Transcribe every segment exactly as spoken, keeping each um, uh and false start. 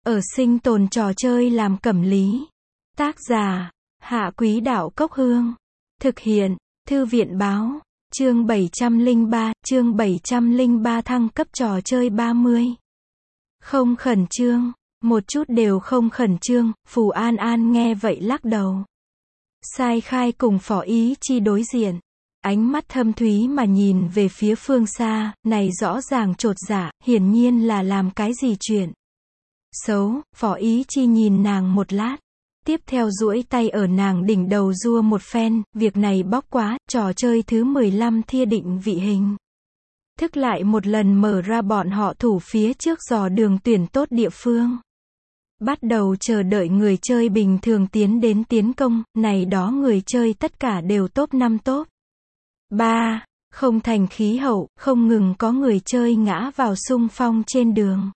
Ở sinh tồn trò chơi làm cẩm lý. Tác giả, Hạ Quý Đạo Cốc Hương. Thực hiện, Thư viện Báo. Chương bảy trăm lẻ ba, chương bảy trăm lẻ ba thăng cấp trò chơi ba mươi. Không khẩn trương, một chút đều không khẩn trương, Phù An An nghe vậy lắc đầu. Sai Khai cùng Phó Ý Chi đối diện. Ánh mắt thâm thúy mà nhìn về phía phương xa, này rõ ràng chột dạ, hiển nhiên là làm cái gì chuyện xấu. Phó Ý Chi nhìn nàng một lát, tiếp theo duỗi tay ở nàng đỉnh đầu rua một phen, việc này bóc quá, trò chơi thứ mười lăm thia định vị hình thức lại một lần mở ra bọn họ thủ phía trước dò đường tuyển tốt địa phương. Bắt đầu chờ đợi người chơi bình thường tiến đến tiến công, này đó người chơi tất cả đều top năm top ba, không thành khí hậu, không ngừng có người chơi ngã vào xung phong trên đường.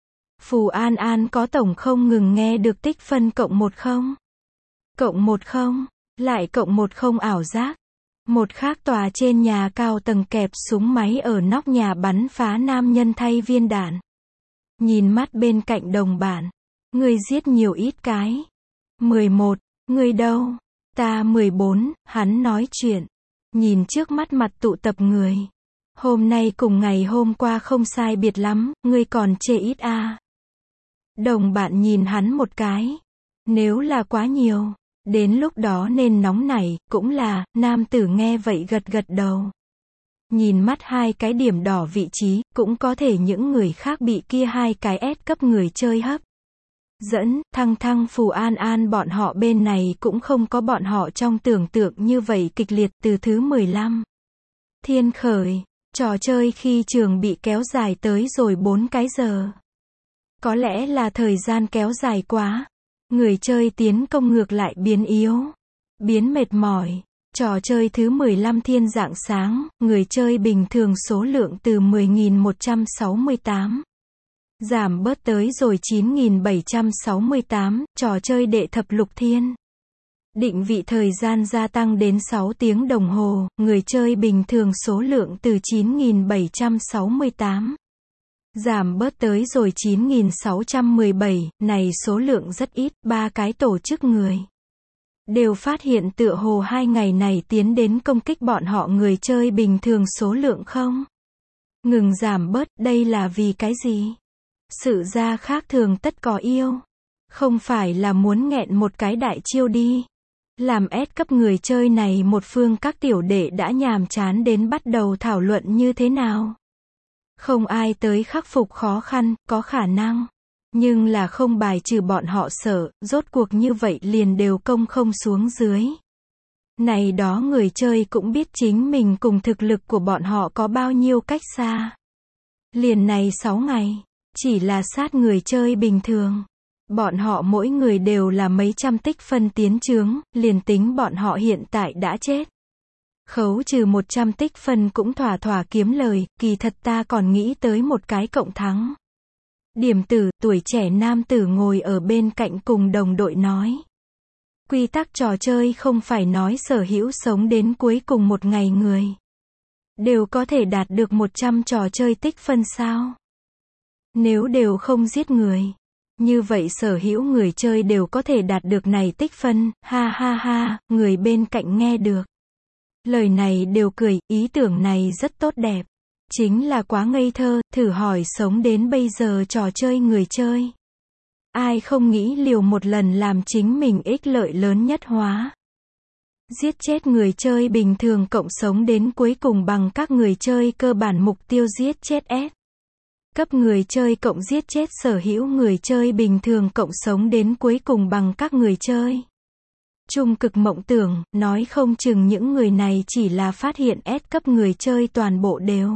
Phù An An có tổng không ngừng nghe được tích phân cộng một không, cộng một không, lại cộng một không ảo giác. Một khác tòa trên nhà cao tầng kẹp súng máy ở nóc nhà bắn phá nam nhân thay viên đạn. Nhìn mắt bên cạnh đồng bạn. Người giết nhiều ít cái. mười một, người đâu? Ta mười bốn, hắn nói chuyện. Nhìn trước mắt mặt tụ tập người. Hôm nay cùng ngày hôm qua không sai biệt lắm, ngươi còn chê ít à. Đồng bạn nhìn hắn một cái. Nếu là quá nhiều, đến lúc đó nên nóng nảy, cũng là, nam tử nghe vậy gật gật đầu. Nhìn mắt hai cái điểm đỏ vị trí, cũng có thể những người khác bị kia hai cái S cấp người chơi hấp dẫn. Thăng thăng Phù An An bọn họ bên này cũng không có bọn họ trong tưởng tượng như vậy kịch liệt. Từ thứ mười lăm thiên khởi, trò chơi khi trường bị kéo dài tới rồi bốn cái giờ. Có lẽ là thời gian kéo dài quá, người chơi tiến công ngược lại biến yếu, biến mệt mỏi. Trò chơi thứ mười lăm thiên rạng sáng, người chơi bình thường số lượng từ mười nghìn một trăm sáu mươi tám giảm bớt tới rồi chín nghìn bảy trăm sáu mươi tám. Trò chơi đệ thập lục thiên định vị thời gian gia tăng đến sáu tiếng đồng hồ, người chơi bình thường số lượng từ chín nghìn bảy trăm sáu mươi tám giảm bớt tới rồi chín nghìn sáu trăm mười bảy. Này số lượng rất ít. Ba cái tổ chức người đều phát hiện tựa hồ hai ngày này tiến đến công kích bọn họ người chơi bình thường số lượng không ngừng giảm bớt. Đây là vì cái gì? Sự ra khác thường tất có yêu. Không phải là muốn nghẹn một cái đại chiêu đi. Làm S cấp người chơi này một phương các tiểu đệ đã nhàm chán đến bắt đầu thảo luận như thế nào. Không ai tới khắc phục khó khăn, có khả năng. Nhưng là không bài trừ bọn họ sợ, rốt cuộc như vậy liền đều công không xuống dưới. Này đó người chơi cũng biết chính mình cùng thực lực của bọn họ có bao nhiêu cách xa. Liền này sáu ngày, chỉ là sát người chơi bình thường. Bọn họ mỗi người đều là mấy trăm tích phân tiến chướng, liền tính bọn họ hiện tại đã chết. Khấu trừ một trăm tích phân cũng thỏa thỏa kiếm lời, kỳ thật ta còn nghĩ tới một cái cộng thắng. Điểm tử, tuổi trẻ nam tử ngồi ở bên cạnh cùng đồng đội nói. Quy tắc trò chơi không phải nói sở hữu sống đến cuối cùng một ngày người đều có thể đạt được một trăm trò chơi tích phân sao? Nếu đều không giết người, như vậy sở hữu người chơi đều có thể đạt được này tích phân, ha ha ha. Người bên cạnh nghe được lời này đều cười, ý tưởng này rất tốt đẹp. Chính là quá ngây thơ, thử hỏi sống đến bây giờ trò chơi người chơi. Ai không nghĩ liều một lần làm chính mình ích lợi lớn nhất hóa. Giết chết người chơi bình thường cộng sống đến cuối cùng bằng các người chơi cơ bản mục tiêu giết chết S cấp người chơi cộng giết chết sở hữu người chơi bình thường cộng sống đến cuối cùng bằng các người chơi. Trung cực mộng tưởng, nói không chừng những người này chỉ là phát hiện S cấp người chơi toàn bộ đều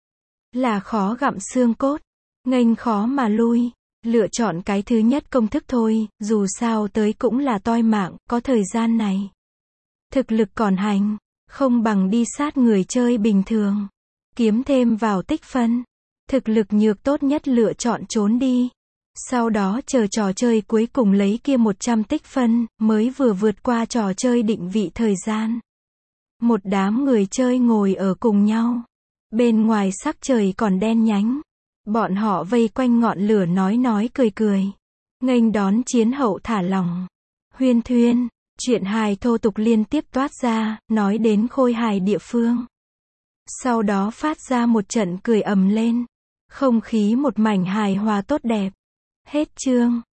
là khó gặm xương cốt, nghênh khó mà lui. Lựa chọn cái thứ nhất công thức thôi, dù sao tới cũng là toi mạng, có thời gian này. Thực lực còn hành, không bằng đi sát người chơi bình thường. Kiếm thêm vào tích phân. Thực lực nhược tốt nhất lựa chọn trốn đi. Sau đó chờ trò chơi cuối cùng lấy kia một trăm tích phân, mới vừa vượt qua trò chơi định vị thời gian. Một đám người chơi ngồi ở cùng nhau. Bên ngoài sắc trời còn đen nhánh. Bọn họ vây quanh ngọn lửa nói nói cười cười. nghênh đón chiến hậu thả lỏng. Huyên thuyên, chuyện hài thô tục liên tiếp toát ra, nói đến khôi hài địa phương. Sau đó phát ra một trận cười ầm lên. Không khí một mảnh hài hòa tốt đẹp. Hết chương.